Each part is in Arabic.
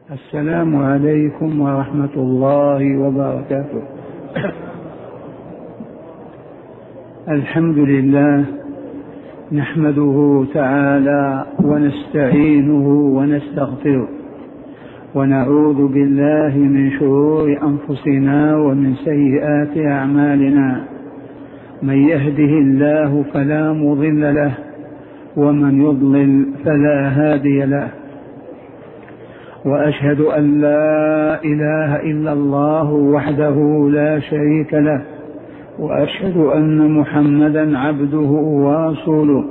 السلام عليكم ورحمة الله وبركاته. الحمد لله نحمده تعالى ونستعينه ونستغفره ونعوذ بالله من شرور أنفسنا ومن سيئات أعمالنا. من يهده الله فلا مضل له ومن يضلل فلا هادي له، وأشهد أن لا إله إلا الله وحده لا شريك له، وأشهد أن محمدا عبده ورسوله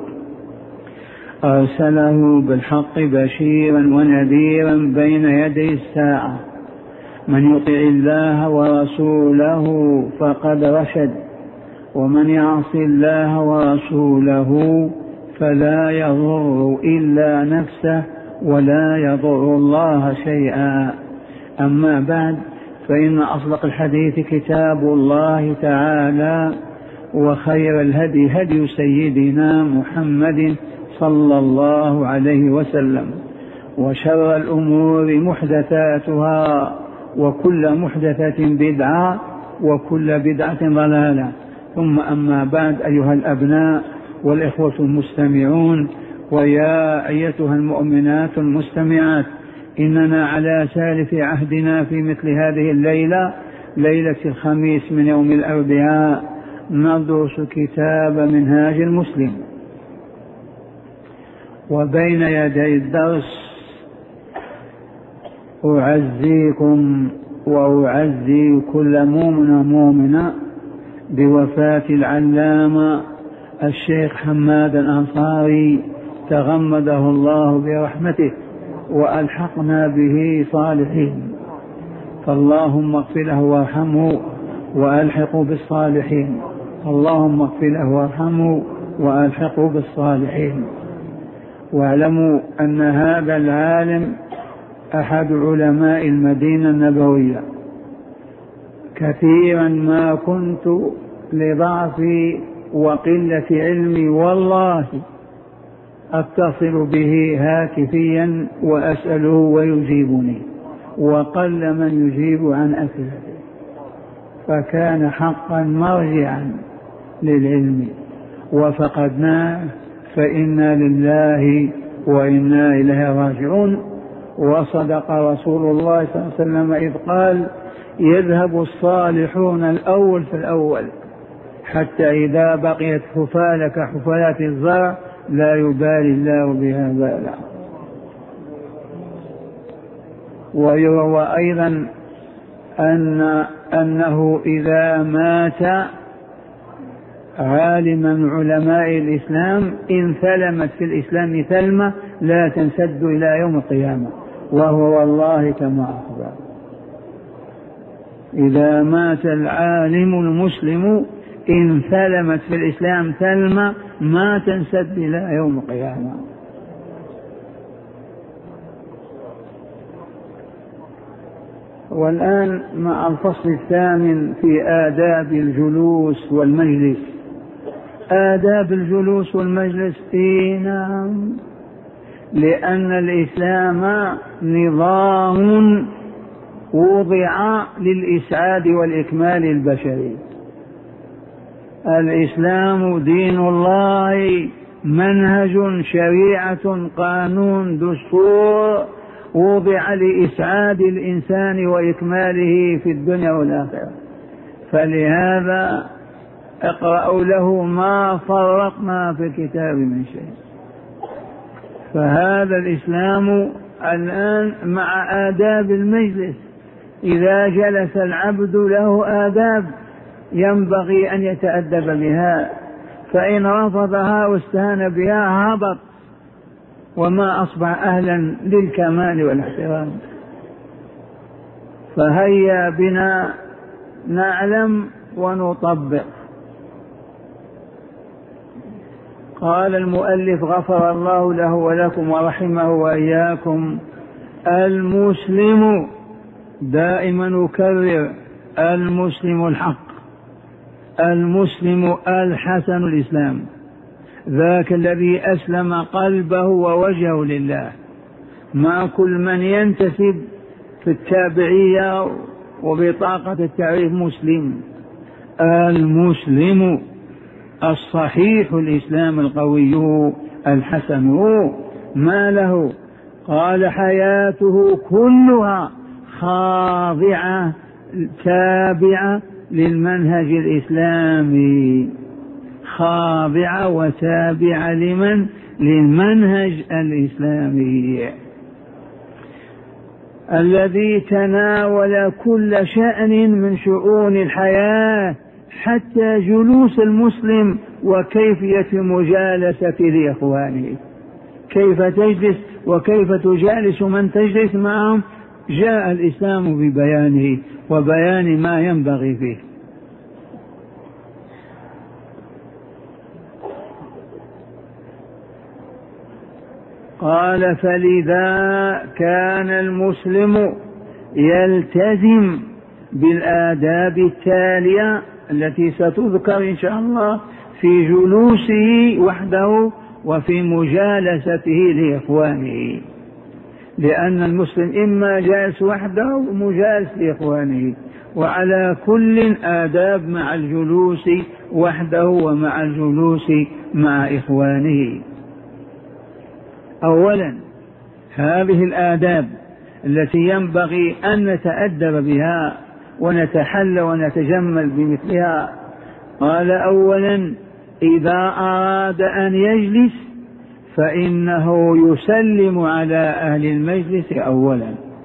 أرسله بالحق بشيرا ونذيرا بين يدي الساعة. من يطع الله ورسوله فقد رشد، ومن يعص الله ورسوله فلا يضر إلا نفسه ولا يضر الله شيئا. أما بعد، فإن أصدق الحديث كتاب الله تعالى، وخير الهدي هدي سيدنا محمد صلى الله عليه وسلم، وشر الأمور محدثاتها، وكل محدثة بدعة، وكل بدعة ضلالة. ثم أما بعد، أيها الأبناء والإخوة المستمعون، ويا أيتها المؤمنات المستمعات، إننا على سالف عهدنا في مثل هذه الليلة، ليلة الخميس من يوم الأربعاء، ندرس كتاب منهاج المسلم. وبين يدي الدرس أعزيكم وأعزي كل مؤمن ومؤمنة بوفاة العلامة الشيخ حماد الأنصاري، تغمده الله برحمته وألحقنا به صالحين، فاللهم اغفر له وارحمه وألحقه بالصالحين. اللهم اغفر له وارحمه وألحقه بالصالحين. واعلموا أن هذا العالم أحد علماء المدينة النبوية. كثيرا ما كنت لضعفي وقلة علمي والله أتصل به هاتفيا وأسأله ويجيبني، وقل من يجيب عن أسئلته، فكان حقا مرجعا للعلم، وفقدناه فإنا لله وإنا إليه راجعون. وصدق رسول الله صلى الله عليه وسلم إذ قال: يذهب الصالحون الأول في الأول، حتى إذا بقيت حفالة كحفالات الزرع لا يبالي الله بها بالا. ويروى أيضا أنه إذا مات عالما من علماء الإسلام انثلمت في الإسلام ثلمة لا تنسد إلى يوم القيامة، وهو والله كما أخبر. إذا مات العالم المسلم انثلمت في الإسلام ثلمة ما تنسد إلى يوم القيامة. والآن مع الفصل الثامن في آداب الجلوس والمجلس. آداب الجلوس والمجلس، نعم، لأن الإسلام نظام وضع للإسعاد والإكمال البشري. الإسلام دين الله، منهج، شريعة، قانون، دستور، وضع لإسعاد الإنسان وإكماله في الدنيا والآخرة. فلهذا اقرأوا له ما فرقنا في الكتاب من شيء. فهذا الإسلام الآن مع آداب المجلس. إذا جلس العبد له آداب ينبغي أن يتأدب بها، فإن رفضها واستهان بها هبط وما أصبح أهلا للكمال والاحترام. فهيا بنا نعلم ونطبق. قال المؤلف غفر الله له ولكم ورحمه وإياكم: المسلم، دائما نكرر، المسلم الحق، المسلم الحسن الإسلام، ذاك الذي أسلم قلبه ووجهه لله. ما كل من ينتسب في التابعية وبطاقة التعريف مسلم. المسلم الصحيح الإسلام القوي الحسن ما له؟ قال حياته كلها خاضعة تابعة للمنهج الإسلامي، خاضعة وتابعة لمن؟ للمنهج الإسلامي الذي تناول كل شأن من شؤون الحياة حتى جلوس المسلم وكيفية مجالسة لإخوانه، كيف تجلس وكيف تجالس من تجلس معهم، جاء الإسلام ببيانه وبيان ما ينبغي فيه. قال فلذا كان المسلم يلتزم بالآداب التالية التي ستذكر إن شاء الله في جلوسه وحده وفي مجالسته لإخوانه، لأن المسلم إما جالس وحده ومجالس لإخوانه، وعلى كل آداب مع الجلوس وحده ومع الجلوس مع إخوانه. أولا هذه الآداب التي ينبغي أن نتأدب بها ونتحلى ونتجمل بمثلها. قال أولا إذا أراد أن يجلس فإنه يسلم على أهل المجلس أولا.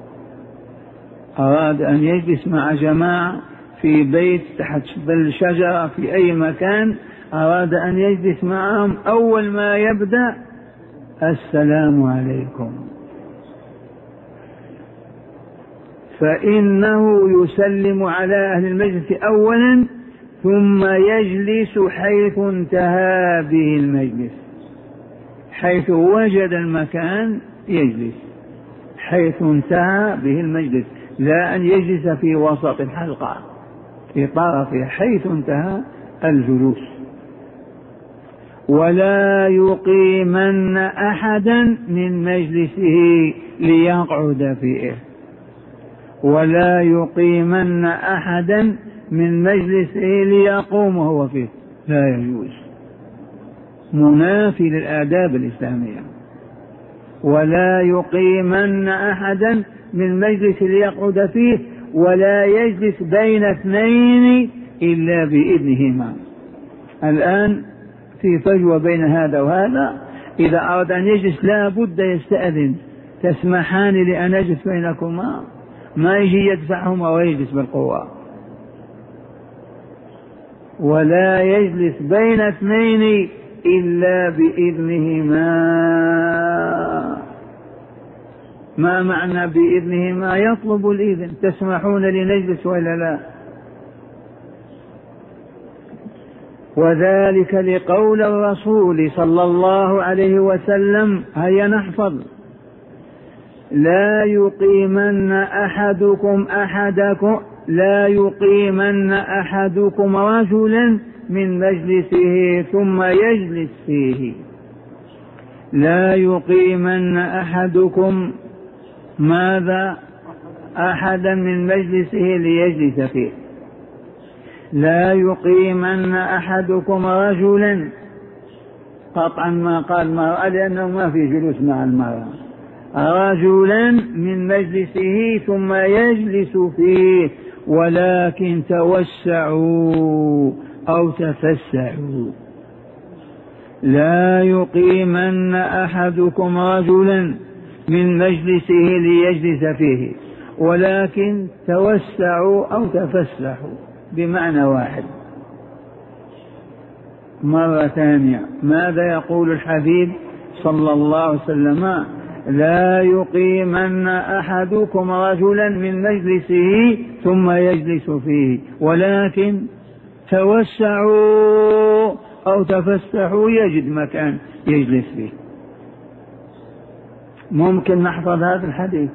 أراد أن يجلس مع جماعة في بيت تحت ظل شجرة في أي مكان، أراد أن يجلس معهم، أول ما يبدأ السلام عليكم، فإنه يسلم على أهل المجلس أولا ثم يجلس حيث انتهى به المجلس، حيث وجد المكان يجلس حيث انتهى به المجلس، لا أن يجلس في وسط الحلقة في طرفها، حيث انتهى الجلوس. ولا يقيمن أحدا من مجلسه ليقعد فيه، ولا يقيمن أحدا من مجلسه ليقوم هو فيه، لا يجوز، منافي للآداب الإسلامية. ولا يقيمن أحدا من مجلسه ليقعد فيه، ولا يجلس بين اثنين إلا بإذنهما. الآن في فجوة بين هذا وهذا، إذا أراد أن يجلس لا بد يستأذن، تسمحان لأن أجلس بينكما؟ ما يجي يدفعهما ويجلس بالقوة. ولا يجلس بين اثنين إلا بإذنهما. ما معنى بإذنهما؟ يطلب الإذن، تسمحون لنجلس ولا لا؟ وذلك لقول الرسول صلى الله عليه وسلم، هيا نحفظ: لا يقيمن أحدكم رجلا من مجلسه ثم يجلس فيه. لا يقيمن أحدكم ماذا؟ أحدا من مجلسه ليجلس فيه. لا يقيمن أحدكم رجلا، قطعا ما قال مرأة لأنه ما في جلوس مع المرأة، رجلا من مجلسه ثم يجلس فيه، ولكن توسعوا أو تفسعوا. لا يقيمن أحدكم رجلا من مجلسه ليجلس فيه، ولكن توسعوا أو تفسحوا بمعنى واحد. مرة ثانية، ماذا يقول الحبيب صلى الله عليه وسلم؟ لا يقيمن أحدكم رجلا من مجلسه ثم يجلس فيه، ولكن توسعوا أو تفسحوا، يجد مكان يجلس فيه. ممكن نحفظ هذا الحديث؟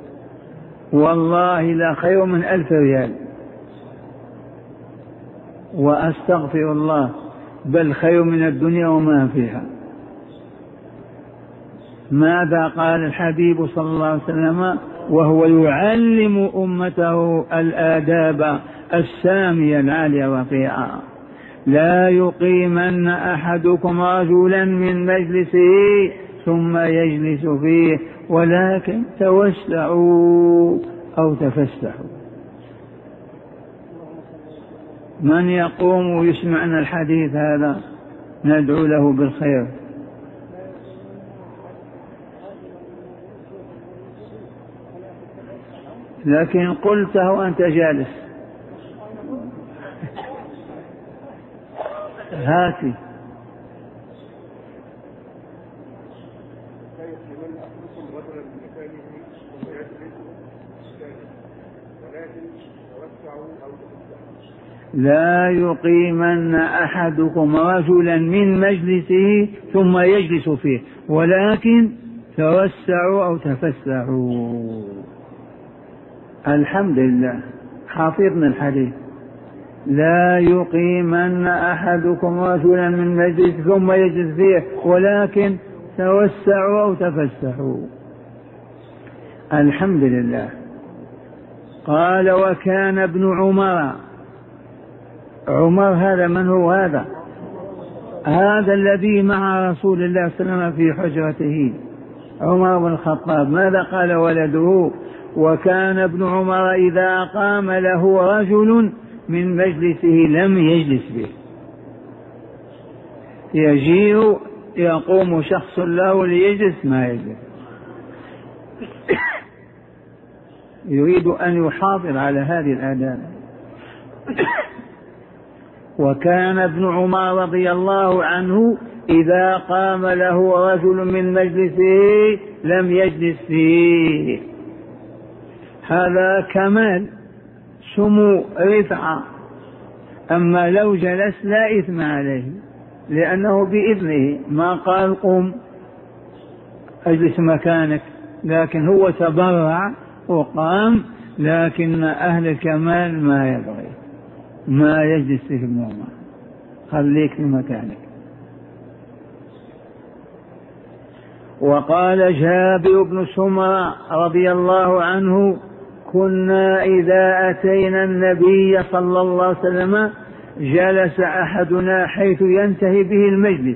والله لا خير من 1000 ريال، وأستغفر الله، بل خير من الدنيا وما فيها. ماذا قال الحبيب صلى الله عليه وسلم؟ وهو يعلم أمته الآداب السامية العالية الرفيعة. لا يقيمن أحدكم رجلا من مجلسه ثم يجلس فيه، ولكن توسعوا أو تفسحوا. من يقوم ويسمعنا الحديث هذا ندعو له بالخير. لكن قلته وأنت جالس. هاتي. لا يقيمن أحدكم رجلا من مجلسه ثم يجلس فيه، ولكن توسعوا أو تفسحوا. الحمد لله حافظنا الحديث. لا يقيمن أحدكم رجلا من مجلس ثم يجلس فيه، ولكن توسعوا أو تفسحوا. الحمد لله. قال وكان ابن عمر. عمر هذا من هو؟ هذا الذي مع رسول الله صلى الله عليه وسلم في حجرته، عمر بن الخطاب. ماذا قال ولده؟ وكان ابن عمر إذا قام له رجل من مجلسه لم يجلس به. يجيء يقوم شخص له ليجلس ما يجلس. يريد أن يحافظ على هذه الآداب. وكان ابن عمر رضي الله عنه إذا قام له رجل من مجلسه لم يجلس فيه. هذا كمال، سمو، رفعة. أما لو جلس لا إثم عليه، لأنه بإذنه، ما قال قم أجلس مكانك، لكن هو تبرع وقام. لكن أهل الكمال ما يبغي، ما يجلس فيه ابن عمر، خليك في مكانك. وقال جابر بن سمرة رضي الله عنه كنا إذا أتينا النبي صلى الله عليه وسلم جلس أحدنا حيث ينتهي به المجلس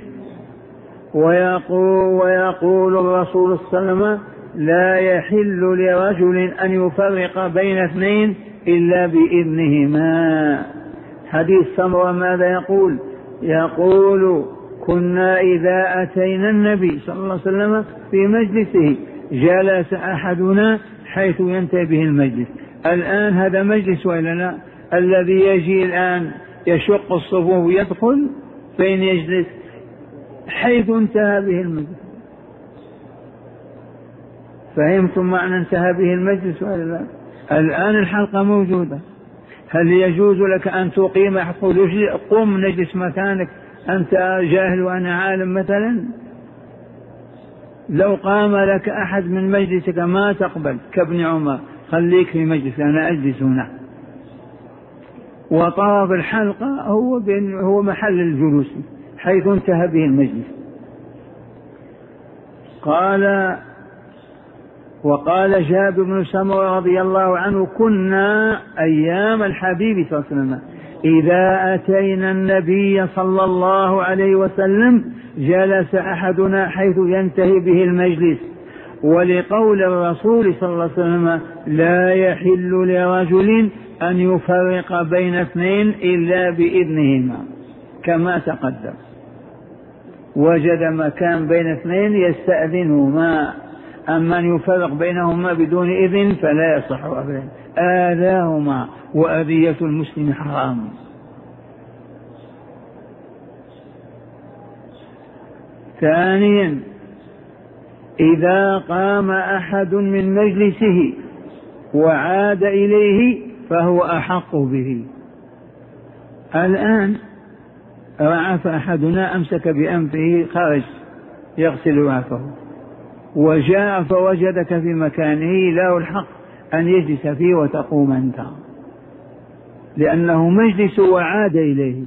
ويقول الرسول صلى الله عليه وسلم لا يحل لرجل أن يفرق بين اثنين إلا بإذنهما. حديث سمرة ماذا يقول؟ يقول كنا إذا أتينا النبي صلى الله عليه وسلم في مجلسه جلس أحدنا حيث ينتهي به المجلس. الآن هذا مجلس وإلا لا؟ الذي يجي الآن يشق الصفوف يدخل فين يجلس؟ حيث انتهى به المجلس. فهمتم معنى انتهى به المجلس وإلا لا؟ الآن الحلقة موجودة، هل يجوز لك أن تقيم قم نجلس مكانك، أنت جاهل وأنا عالم مثلا؟ لو قام لك أحد من مجلسك ما تقبل كابن عمر، خليك في مجلس أنا أجلس هنا. وطرف الحلقة هو محل الجلوس حيث انتهى به المجلس. وقال جابر بن سمرة رضي الله عنه كنا أيام الحبيب صلى الله عليه وسلم إذا أتينا النبي صلى الله عليه وسلم جلس أحدنا حيث ينتهي به المجلس. ولقول الرسول صلى الله عليه وسلم لا يحل لرجل أن يفرق بين اثنين إلا بإذنهما كما تقدم. وجد مكان بين اثنين يستأذنهما، أما أن يفرق بينهما بدون إذن فلا يصح أبدا، آذاهما وأذية المسلم حرام. ثانيا إذا قام أحد من مجلسه وعاد إليه فهو أحق به. الآن رعف أحدنا أمسك بأنفه خرج يغسل رعفه وجاء فوجدك في مكانه له الحق أن يجلس فيه وتقوم أنت، لأنه مجلس وعاد إليه.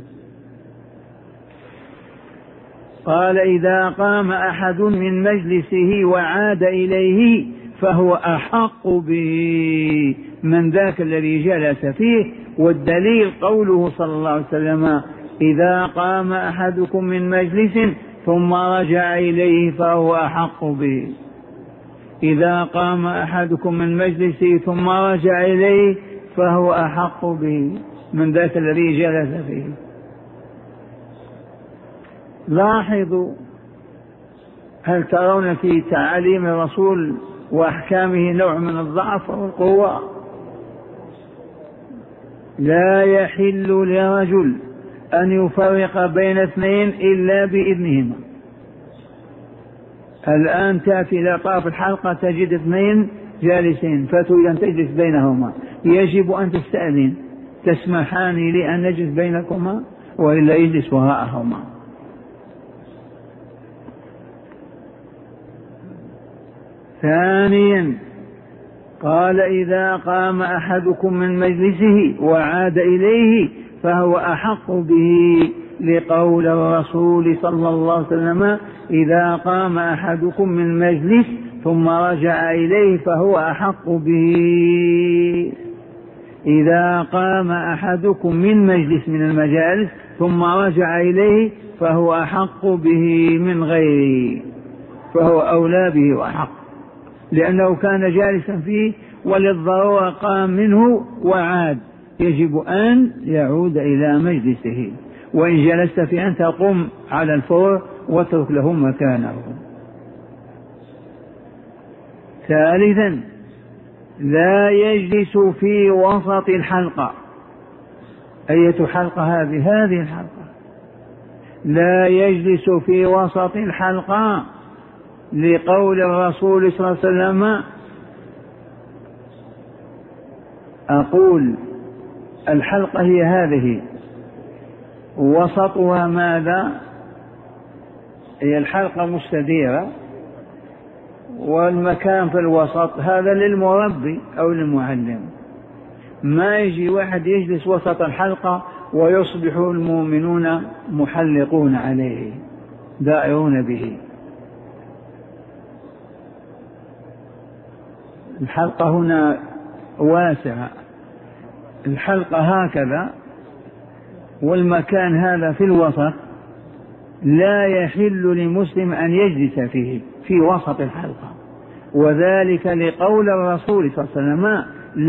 قال إذا قام أحد من مجلسه وعاد إليه فهو أحق به من ذاك الذي جلس فيه. والدليل قوله صلى الله عليه وسلم: إذا قام أحدكم من مجلس ثم رجع إليه فهو أحق به. إذا قام أحدكم من مجلسه ثم رجع إليه فهو أحق به من ذاك الذي جلس فيه. لاحظوا، هل ترون في تعاليم الرسول وأحكامه نوع من الضعف والقوة؟ لا يحل لرجل أن يفرق بين اثنين إلا بإذنهما. الآن تأتي إلى طرف الحلقة تجد اثنين جالسين، فتريد أن تجلس بينهما، يجب أن تستأذن: تسمحان لي أن نجلس بينكما؟ وإلا يجلس وراءهما. ثانيا قال: إذا قام أحدكم من مجلسه وعاد إليه فهو أحق به، لقول الرسول صلى الله عليه وسلم: إذا قام أحدكم من مجلس ثم رجع إليه فهو أحق به. إذا قام أحدكم من مجلس من المجالس ثم رجع إليه فهو أحق به من غيره، فهو أولى به وأحق، لأنه كان جالسا فيه وللضرورة قام منه وعاد، يجب أن يعود إلى مجلسه. وإن جلست فيه أنت قم على الفور واترك له مكانه. ثالثا لا يجلس في وسط الحلقة. أية حلقة هذه؟ هذه الحلقة. لا يجلس في وسط الحلقة، لقول الرسول صلى الله عليه وسلم: أقول الحلقة هي هذه، وسطها ماذا؟ هي الحلقة مستديرة، والمكان في الوسط هذا للمربي أو للمعلم. ما يجي واحد يجلس وسط الحلقة ويصبح المؤمنون محلقون عليه دائرون به. الحلقة هنا واسعة، الحلقة هكذا والمكان هذا في الوسط، لا يحل لمسلم أن يجلس فيه في وسط الحلقة، وذلك لقول الرسول صلى الله عليه وسلم: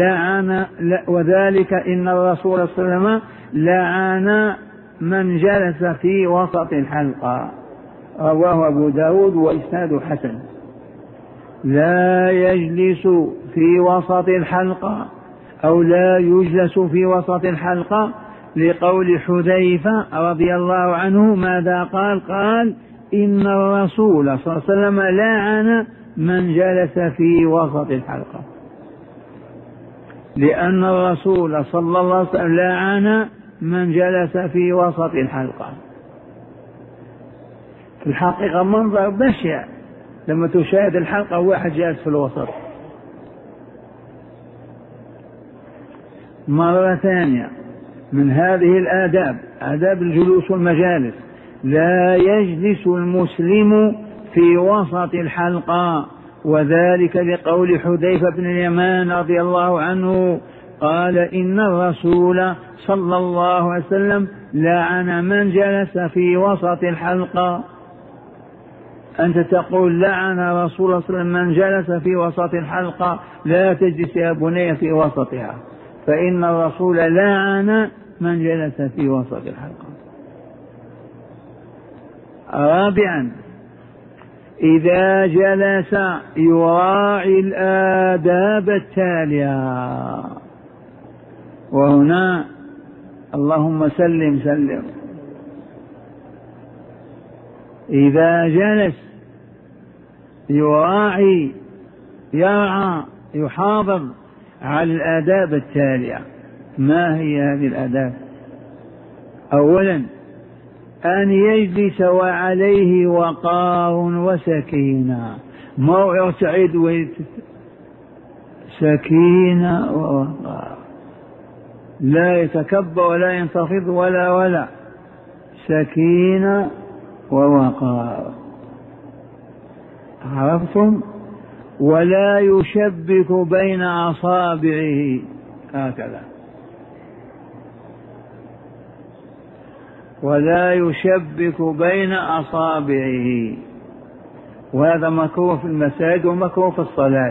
وذلك إن الرسول صلى الله عليه وسلم لعن من جلس في وسط الحلقة. رواه أبو داود وإسناده حسن. لا يجلس في وسط الحلقة أو لا يجلس في وسط الحلقة، لقول حذيفة رضي الله عنه ماذا قال؟ قال: إن الرسول صلى الله عليه وسلم لعن من جلس في وسط الحلقة، لأن الرسول صلى الله عليه وسلم لعن من جلس في وسط الحلقة. في الحقيقة منظر بشع لما تشاهد الحلقة واحد جالس في الوسط. مرة ثانية من هذه الآداب، آداب الجلوس والمجالس: لا يجلس المسلم في وسط الحلقة، وذلك لقول حذيفة بن اليمان رضي الله عنه قال: إن الرسول صلى الله عليه وسلم لعن من جلس في وسط الحلقة. أنت تقول لعن رسول الله صلى الله عليه وسلم من جلس في وسط الحلقة، لا تجلس يا بني في وسطها، فإن الرسول لعن من جلس في وسط الحلقة. رابعا إذا جلس يراعي الآداب التالية، وهنا اللهم سلم سلم. إذا جلس يراعي يرعى يحافظ على الآداب التالية. ما هي هذه الآداب؟ أولا أن يجلس وعليه وقار وسكينة، ما يرتعد سكينة ووقار، لا يتكبر ولا ينتفض ولا سكينة ووقار. عرفتم؟ ولا يشبك بين أصابعه هكذا، ولا يشبك بين أصابعه، وهذا مكروه في المساجد ومكروه في الصلاة.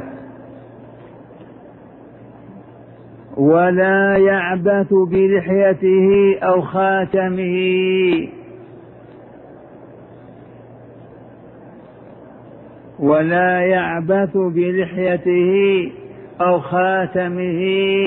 ولا يعبث بلحيته أو خاتمه، ولا يعبث بلحيته أو خاتمه.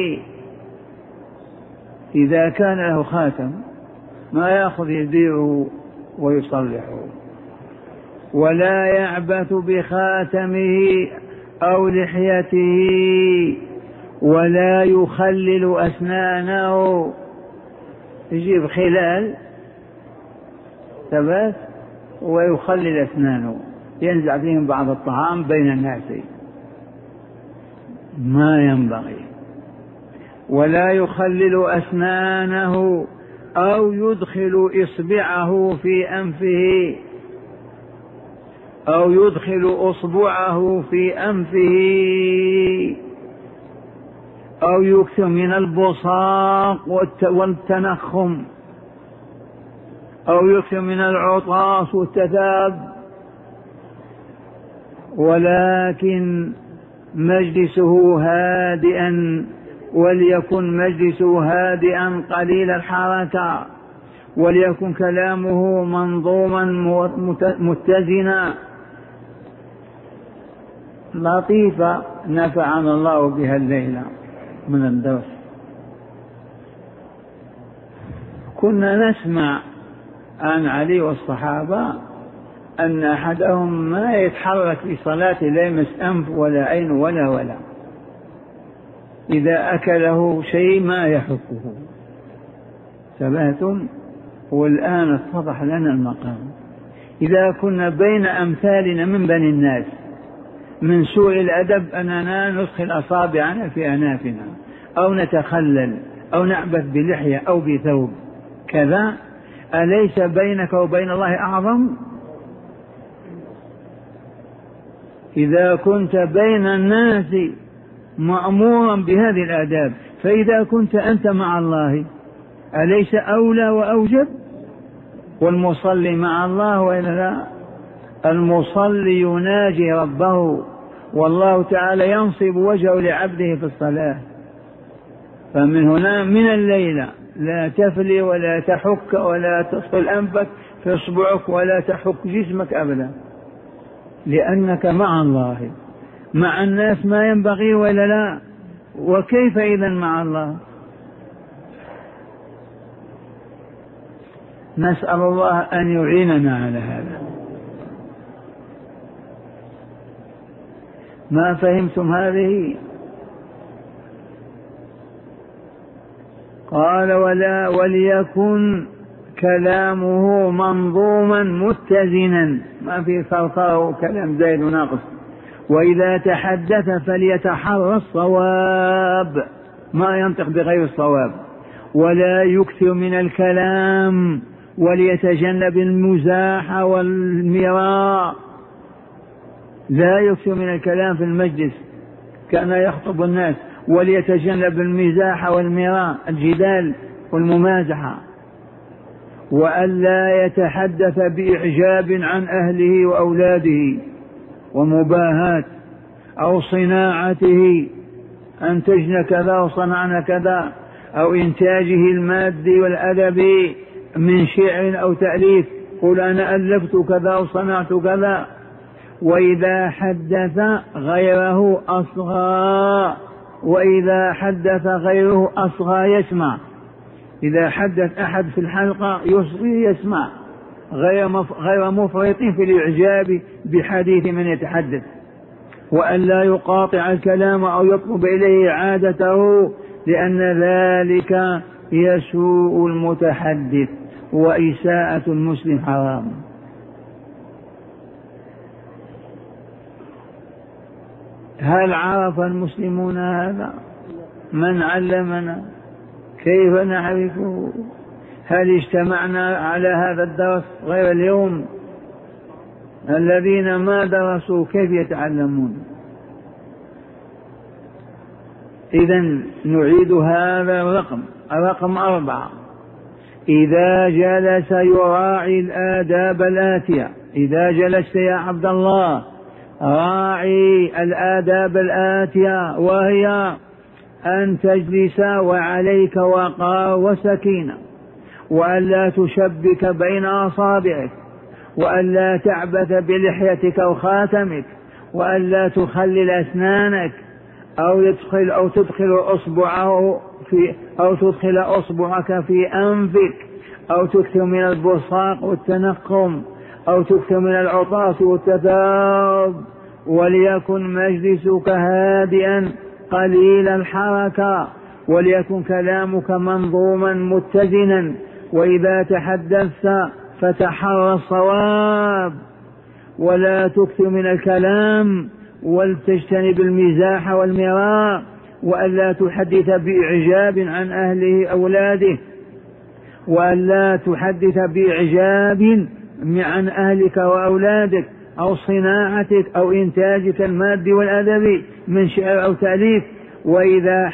إذا كان له خاتم ما يأخذ يبيعه ويصلحه. ولا يعبث بخاتمه أو لحيته، ولا يخلل أسنانه، يجيب خلال ثبات ويخلل أسنانه، ينزع فيهم بعض الطعام بين الناس، ما ينبغي. ولا يخلل أسنانه أو يدخل إصبعه في أنفه، أو يدخل أصبعه في أنفه، أو يكثر من البصاق والتنخم، أو يكثر من العطاس والتثاب. ولكن مجلسه هادئا، وليكن مجلسه هادئا قليل الحركة، وليكن كلامه منظوما متزنا. لطيفة نفعنا الله بها الليلة من الدرس. كنا نسمع عن علي والصحابة أن أحدهم ما يتحرك في صلاة لا يمس أنف ولا عين ولا إذا أكله شيء ما يحكه. ثباتم. والآن اتضح لنا المقام. إذا كنا بين أمثالنا من بني الناس من سوء الأدب أننا ندخل أصابعنا في أنافنا أو نتخلل أو نعبث بلحية أو بثوب كذا، أليس بينك وبين الله أعظم؟ إذا كنت بين الناس مأمورا بهذه الآداب، فإذا كنت أنت مع الله أليس أولى وأوجب؟ والمصلي مع الله وإلا لا؟ المصلي يناجي ربه، والله تعالى ينصب وجهه لعبده في الصلاة. فمن هنا من الليلة لا تفلي ولا تحك ولا تصل أنفك في إصبعك ولا تحك جسمك أبدا، لأنك مع الله. مع الناس ما ينبغي ولا لا؟ وكيف إذن مع الله؟ نسأل الله أن يعيننا على هذا. ما فهمتم هذه؟ قال ولا وليكن كلامه منظوما متزنا، ما في فرقه كلام زائد وناقص. وإذا تحدث فليتحرى الصواب، ما ينطق بغير الصواب. ولا يكثر من الكلام، وليتجنب المزاح والمراء. لا يكثر من الكلام في المجلس، كان يخطب الناس. وليتجنب المزاح والمراء، الجدال والممازحة. وألا يتحدث بإعجاب عن أهله وأولاده ومباهات، أو صناعته، أنتجنا كذا وصنعنا كذا، أو إنتاجه المادي والأدبي من شعر أو تأليف، قل أنا ألفت كذا وصنعت كذا. وإذا حدث غيره أصغى، وإذا حدث غيره أصغى يسمع. إذا حدث أحد في الحلقة يصغي يسمع، غير مفرط في الإعجاب بحديث من يتحدث. وأن لا يقاطع الكلام أو يطلب إليه عادته، لأن ذلك يسوء المتحدث، وإساءة المسلم حرام. هل عرف المسلمون هذا؟ من علمنا؟ كيف نعرفه؟ هل اجتمعنا على هذا الدرس غير اليوم؟ الذين ما درسوا كيف يتعلمون؟ إذن نعيد هذا الرقم 4: إذا جلس يراعي الآداب الآتية. إذا جلست يا عبد الله راعي الآداب الآتية، وهي أن تجلس وعليك وقار وسكينة، وأن لا تشبك بين أصابعك، وأن لا تعبث بلحيتك وخاتمك، وأن لا تخلل أسنانك أو تدخل أصبعك في أنفك، أو تكثر من البصاق والتنقم، أو تكثر من العطاس والتثاب. وليكن مجلسك هادئا قليل الحركة، وليكن كلامك منظوما متزنا، وإذا تحدثت فتحرى الصواب، ولا تكثر من الكلام، ولتجتنب المزاح والمراء، وألا تحدث بإعجاب عن أهله أولاده، وألا تحدث بإعجاب عن أهلك وأولادك أو صناعتك أو إنتاجك المادي والأدبي من شعر أو تأليف. وإذا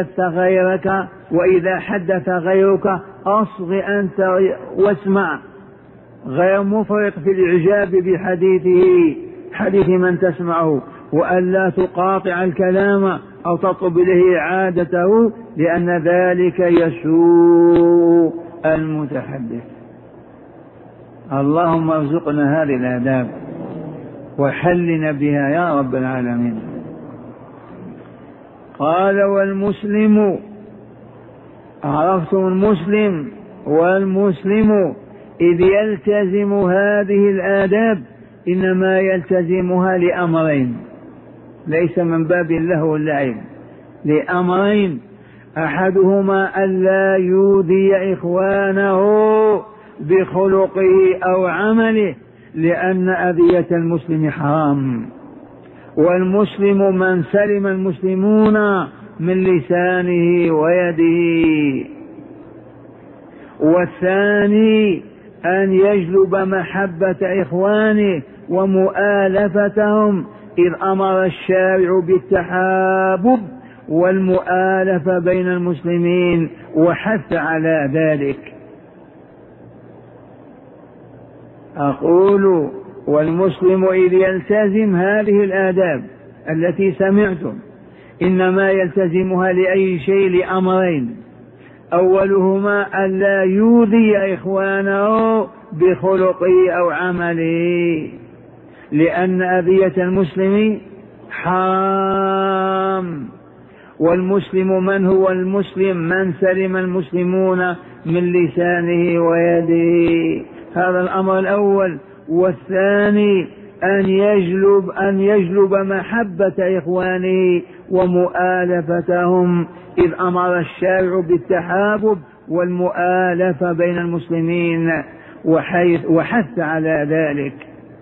حدث غيرك أصغ أنت واسمع، غير مفرط في الإعجاب بحديث من تسمعه، وألا تقاطع الكلام أو تطلب إليه إعادته، لأن ذلك يسوء المتحدث. اللهم ارزقنا هذه الآداب وحلنا بها يا رب العالمين. قال: والمسلم، عرفتم المسلم، والمسلم إذ يلتزم هذه الآداب إنما يلتزمها لأمرين، ليس من باب اللهو واللعب، لأمرين: أحدهما ألا يؤذي إخوانه بخلقه أو عمله، لأن أذية المسلم حرام، والمسلم من سلم المسلمون من لسانه ويده. والثاني أن يجلب محبة إخوانه ومؤالفتهم، إذ أمر الشارع بالتحابب والمؤالفة بين المسلمين وحث على ذلك. أقول: والمسلم إذ يلتزم هذه الآداب التي سمعتم إنما يلتزمها لأي شيء، لأمرين: أولهما ألا يؤذي إخوانه بخلقه أو عمله، لأن أذية المسلم حرام، والمسلم من هو المسلم؟ من سلم المسلمون من لسانه ويده. هذا الأمر الأول. والثاني أن يجلب محبة إخوانه ومؤالفتهم، إذ أمر الشارع بالتحابب والمؤالفة بين المسلمين وحث على ذلك.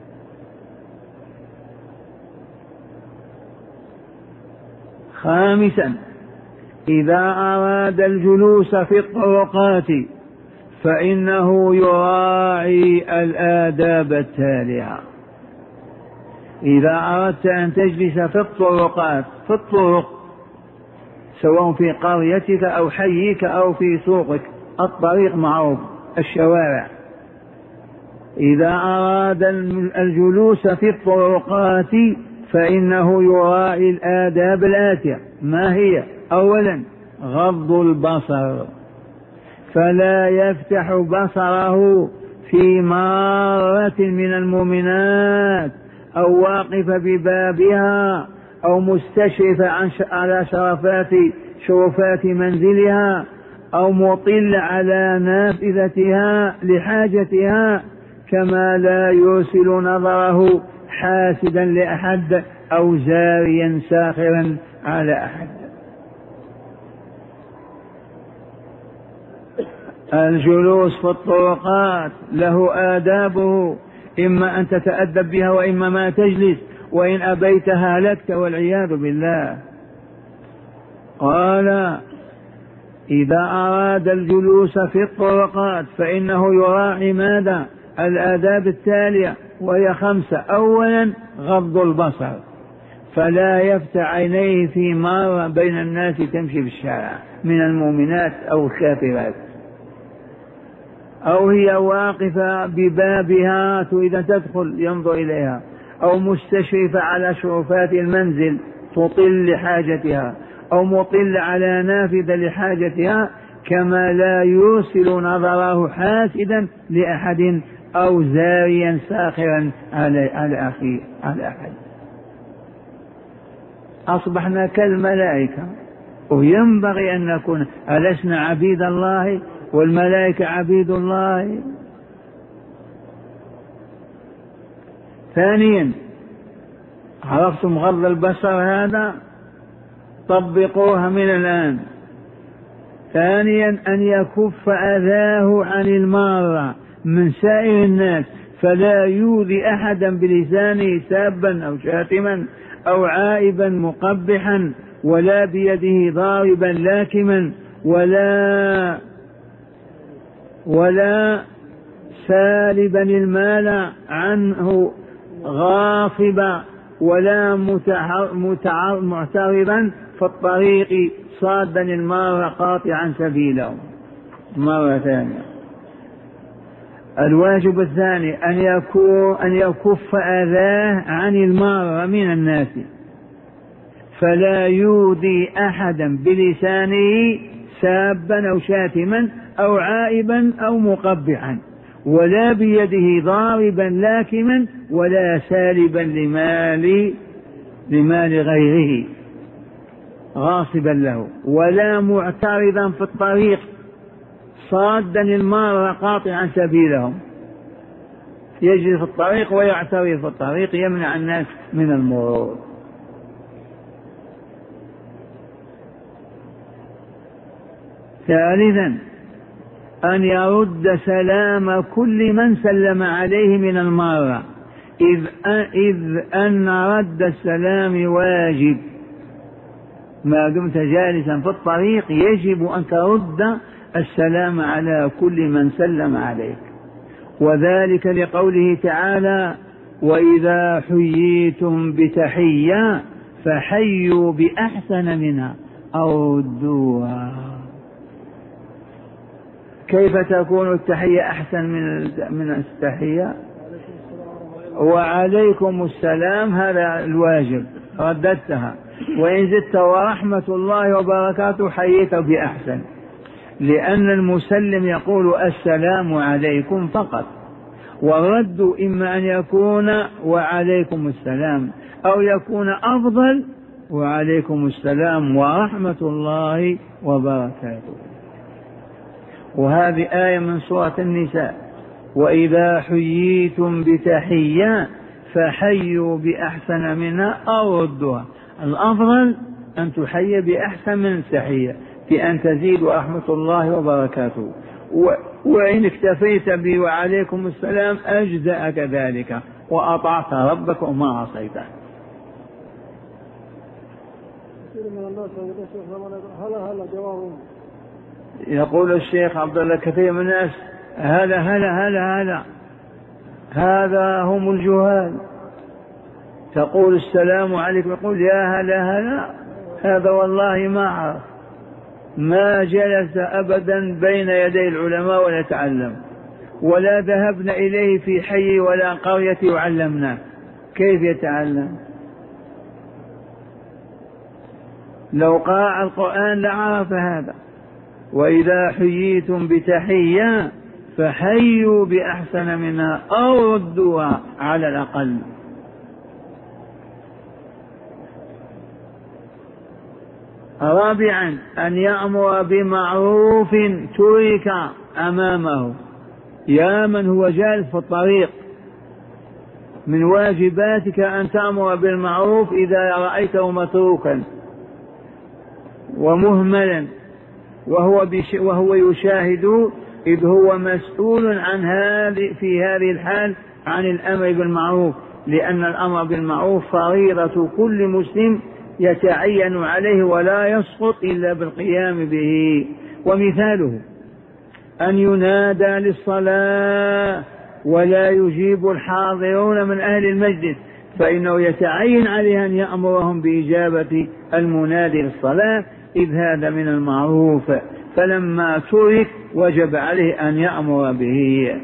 خامسا: إذا أراد الجلوس في الطرقات فإنه يراعي الآداب التالية. إذا أردت أن تجلس في الطرقات، في الطرق، سواء في قريتك أو حيك أو في سوقك، الطريق معروف، الشوارع. إذا أراد الجلوس في الطرقات فإنه يراعي الآداب الآتية. ما هي؟ أولا: غض البصر، فلا يفتح بصره في مارة من المؤمنات أو واقف ببابها أو مستشرف على شرفات منزلها أو مطل على نافذتها لحاجتها، كما لا يرسل نظره حاسدا لأحد أو زاريا ساخرا على أحد. الجلوس في الطرقات له آدابه، إما أن تتأدب بها وإما ما تجلس، وإن أبيت هلكت والعياذ بالله. قال: إذا أراد الجلوس في الطرقات فإنه يراعي ماذا؟ الآداب التالية، وهي 5: أولا: غض البصر، فلا يفتح عينيه في مرة بين الناس تمشي في الشارع من المؤمنات أو الكافرات، أو هي واقفة ببابها تريد أن تدخل ينظر إليها، أو مستشرفة على شرفات المنزل تطل لحاجتها، أو مطل على نافذة لحاجتها، كما لا يرسل نظره حاسدا لأحد أو زاريا ساخرا على أحد. أصبحنا كالملائكة، وينبغي أن نكون، ألسنا عبيد الله والملائكة عبيد الله؟ ثانيا، عرفتم غض البصر هذا؟ طبقوها من الآن. ثانيا، أن يكف أذاه عن المارة من سائر الناس، فلا يؤذي أحدا بلسانه سابا أو شاتما أو عائبا مقبحا، ولا بيده ضاربا لاكما، ولا سالبا المال عنه غاصبا، ولا معترضا في الطريق صادا المار قاطعا سبيله. مرة ثانية، الواجب الثاني أن يكف أذاه عن المار من الناس، فلا يؤذي أحدا بلسانه سابا أو شاتما أو عائبا أو مقبحا، ولا بيده ضاربا لاكما، ولا سالبا لمال غيره غاصبا له، ولا معترضا في الطريق صادا المار قاطعا سبيلهم، يجري في الطريق ويعترض في الطريق يمنع الناس من المرور. ثالثا، أن يرد سلام كل من سلم عليه من المارة، إذ أن رد السلام واجب. ما دمت جالسا في الطريق يجب أن ترد السلام على كل من سلم عليك، وذلك لقوله تعالى: وإذا حييتم بتحية فحيوا بأحسن منها أو ردوها. كيف تكون التحية أحسن من التحية؟ وعليكم السلام، هذا الواجب رددتها، وإن زدت ورحمة الله وبركاته حييت بأحسن، لأن المسلم يقول السلام عليكم فقط، والرد إما أن يكون وعليكم السلام، أو يكون أفضل وعليكم السلام ورحمة الله وبركاته. وهذه آية من سورة النساء: وإذا حييتم بتحية فحيوا بأحسن منها أو ردوها. الأفضل أن تحيي بأحسن من التحية، بأن تزيد رحمة الله وبركاته، وإن اكتفيت به وعليكم السلام أجزأ كذلك، وأطعت ربك وما عصيته. يقول الشيخ عبد الله: كثير من الناس هلا هلا هلا هلا، هذا هم الجهال. تقول السلام عليكم، يقول يا هلا هلا، هذا والله ما عرف، ما جلس أبدا بين يدي العلماء ولا تعلم، ولا ذهبنا إليه في حي ولا قرية وعلمناه، كيف يتعلم؟ لو قرأ القرآن لعرف هذا. وإذا حييتم بتحية فحيوا بأحسن منها أو ردوها على الأقل. رابعا، أن يأمر بمعروف ترك أمامه. يا من هو جالس في الطريق، من واجباتك أن تأمر بالمعروف إذا رأيته متروكا ومهملا وهو يشاهد، إذ هو مسؤول عن في هذه الحال عن الأمر بالمعروف، لأن الأمر بالمعروف فريضة كل مسلم يتعين عليه ولا يسقط إلا بالقيام به. ومثاله أن ينادى للصلاة ولا يجيب الحاضرون من أهل المجلس، فإنه يتعين عليه أن يأمرهم بإجابة المنادي للصلاة، إذ هذا من المعروف، فلما ترك وجب عليه أن يأمر به.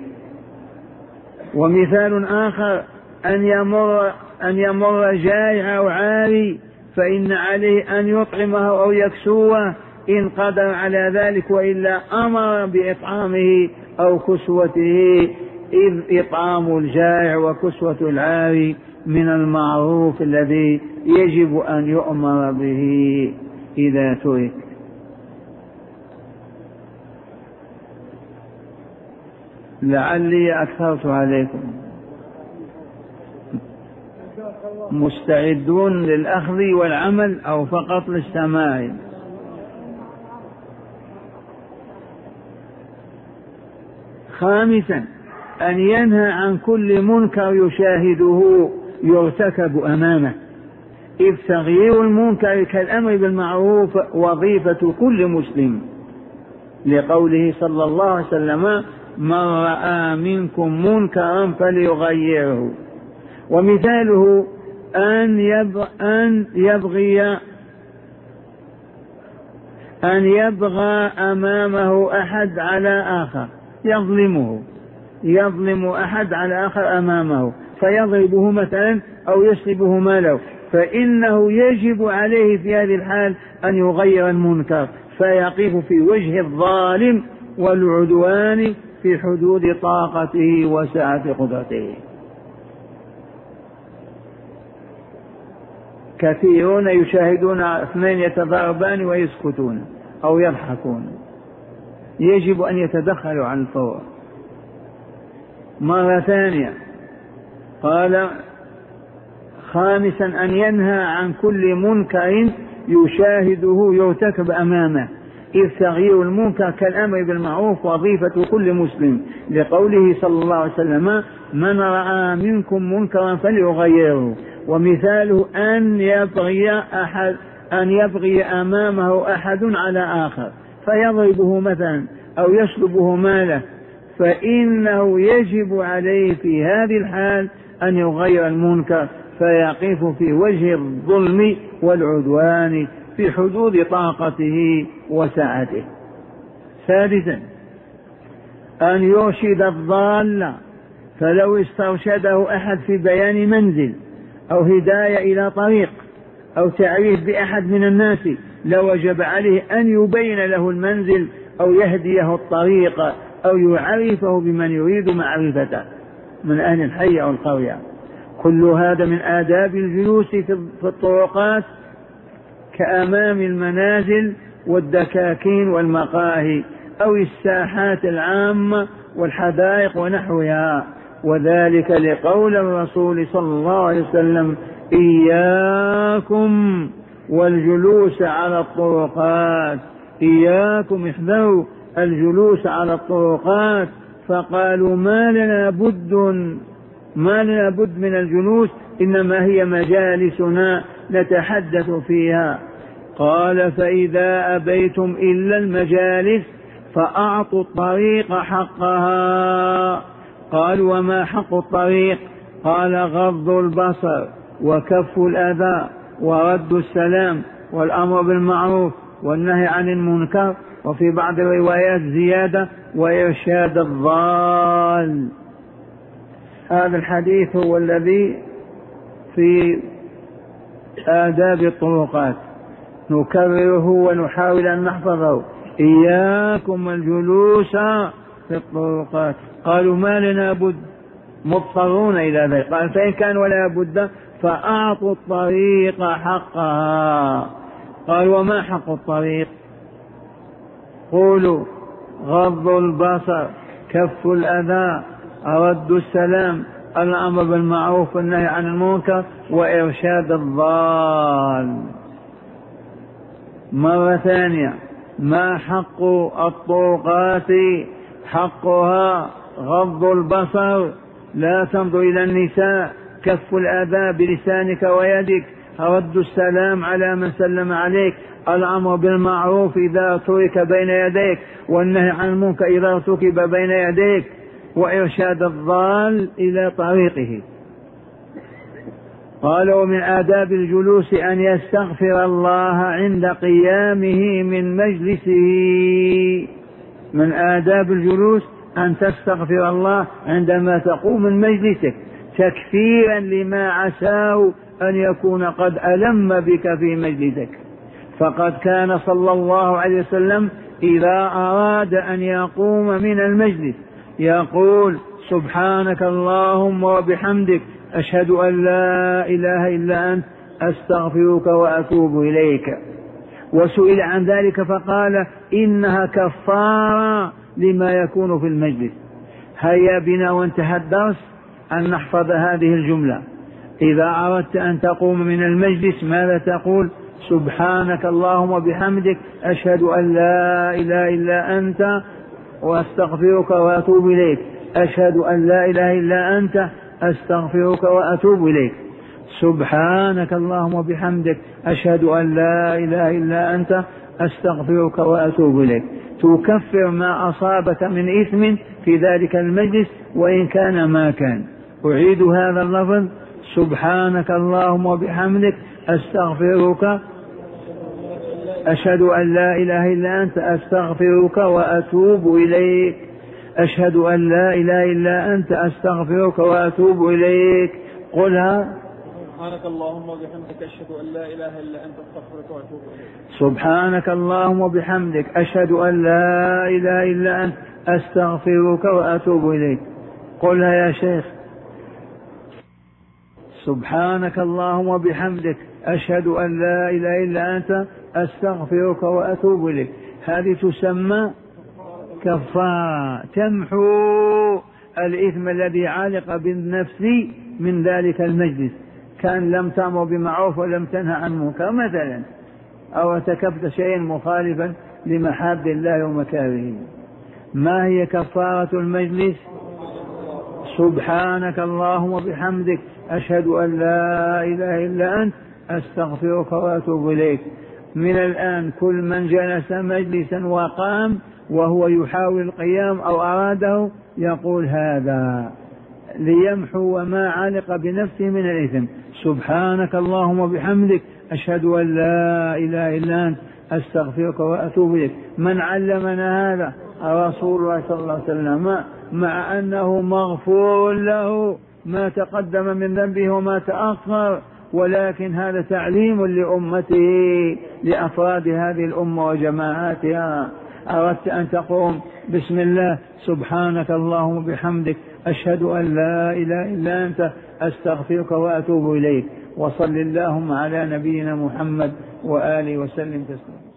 ومثال آخر أن يمر جائع أو عاري، فإن عليه أن يطعمه أو يكسوه إن قدر على ذلك، وإلا أمر بإطعامه أو كسوته، إذ إطعام الجائع وكسوة العاري من المعروف الذي يجب أن يؤمر به إذا ترك. لعلي أكثرت عليكم. مستعدون للأخذ والعمل أو فقط للسماع؟ خامسا أن ينهى عن كل منكر يشاهده يرتكب أمامه، إذ تغيير المنكر كالأمر بالمعروف وظيفة كل مسلم، لقوله صلى الله عليه وسلم: من رأى منكم منكرا فليغيره. ومثاله أن يبغى أمامه أحد على آخر، يظلم أحد على آخر أمامه فيضربه مثلا أو يسلبه ماله، فإنه يجب عليه في هذه الحال أن يغير المنكر، فيقف في وجه الظالم والعدوان في حدود طاقته وسعة قدرته. كثيرون يشاهدون اثنين يتضاربان ويسكتون أو يضحكون، يجب أن يتدخلوا عن الفور. مرة ثانية قال: خامسا أن ينهى عن كل منكر يشاهده يرتكب أمامه، إذ تغيير المنكر كالأمر بالمعروف وظيفة كل مسلم، لقوله صلى الله عليه وسلم: من رأى منكم منكرا فليغيره. ومثاله أن يبغي أمامه أحد على آخر فيضربه مثلا أو يسلبه ماله، فإنه يجب عليه في هذه الحال أن يغير المنكر، فيقف في وجه الظلم والعدوان في حدود طاقته وسعته. سادسا أن يرشد الضال، فلو استرشده أحد في بيان منزل أو هداية إلى طريق أو تعريف بأحد من الناس، لوجب عليه أن يبين له المنزل أو يهديه الطريق أو يعرفه بمن يريد معرفته من أهل الحي أو القرية. كل هذا من آداب الجلوس في الطرقات كأمام المنازل والدكاكين والمقاهي أو الساحات العامة والحدائق ونحوها، وذلك لقول الرسول صلى الله عليه وسلم: إياكم والجلوس على الطرقات، إياكم احذروا الجلوس على الطرقات. فقالوا: ما لنا بد من الجلوس، إنما هي مجالسنا نتحدث فيها. قال: فإذا أبيتم إلا المجالس فأعطوا الطريق حقها. قالوا: وما حق الطريق؟ قال: غض البصر وكف الأذى ورد السلام والأمر بالمعروف والنهي عن المنكر، وفي بعض الروايات زيادة: وإرشاد الضال. هذا الحديث هو الذي في آداب الطرقات، نكرره ونحاول أن نحفظه: إياكم الجلوس في الطرقات. قالوا: ما لنا بد، مضطرون إلى ذلك. قال: فإن كان ولا بد فأعطوا الطريق حقها. قال: وما حق الطريق؟ قولوا: غض البصر، كف الأذى، رد السلام، الأمر بالمعروف والنهي عن المنكر، وإرشاد الضال. مرة ثانية: ما حق الطرقات؟ حقها غض البصر، لا تنظر إلى النساء، كف الأذى بلسانك ويدك، رد السلام على من سلم عليك، الأمر بالمعروف إذا ترك بين يديك، والنهي عن المنكر إذا ارتكب بين يديك، وإرشاد الضال إلى طريقه. قال ومن آداب الجلوس أن يستغفر الله عند قيامه من مجلسه. من آداب الجلوس أن تستغفر الله عندما تقوم من مجلسك تكفيرا لما عساه أن يكون قد ألم بك في مجلسك. فقد كان صلى الله عليه وسلم إذا أراد أن يقوم من المجلس يقول سبحانك اللهم وبحمدك أشهد أن لا إله إلا أنت أستغفرك وأتوب إليك. وسئل عن ذلك فقال إنها كفارة لما يكون في المجلس. هيا بنا وانتهى الدرس أن نحفظ هذه الجملة. إذا أردت أن تقوم من المجلس ماذا تقول؟ سبحانك اللهم وبحمدك أشهد أن لا إله إلا أنت وأستغفرك وأتوب إليك. أشهد أن لا إله إلا أنت أستغفرك وأتوب إليك. سبحانك اللهم وبحمدك أشهد أن لا إله إلا أنت أستغفرك وأتوب إليك. تكفر ما أصابك من إثم في ذلك المجلس وإن كان ما كان. أعيد هذا اللفظ سبحانك اللهم وبحمدك أستغفرك أشهد أن لا إله إلا أنت أستغفرك وأتوب إليك. أشهد أن لا إله إلا أنت أستغفرك وأتوب إليك. قلها سبحانك اللهم وبحمدك أشهد أن لا إله إلا أنت أستغفرك وأتوب إليك. سبحانك اللهم وبحمدك أشهد أن لا إله إلا أنت أستغفرك وأتوب إليك. قلها يا شيخ. سبحانك اللهم وبحمدك أشهد أن لا إله إلا أنت أستغفرك وأتوب إليك. هذه تسمى كفارة تمحو الإثم الذي علق بالنفس من ذلك المجلس، كان لم تأمر بمعروف ولم تنهى عن منكر مثلا، أو ارتكبت شيئا مخالفا لمحاب الله ومكارهه. ما هي كفارة المجلس؟ سبحانك اللهم وبحمدك أشهد أن لا إله إلا أنت أستغفرك وأتوب إليك. من الآن كل من جلس مجلسا وقام وهو يحاول القيام أو أراده يقول هذا ليمحو ما علق بنفسه من الإثم. سبحانك اللهم وبحمدك أشهد أن لا إله إلا أنت أستغفرك وأتوب إليك. من علمنا هذا؟ رسول الله صلى الله عليه وسلم، مع أنه مغفور له ما تقدم من ذنبه وما تأخر، ولكن هذا تعليم لأمته لأفراد هذه الأمة وجماعاتها. أردت أن تقوم بسم الله سبحانك اللهم وبحمدك أشهد أن لا إله إلا أنت أستغفرك وأتوب إليك. وصل اللهم على نبينا محمد وآله وسلم تسليما.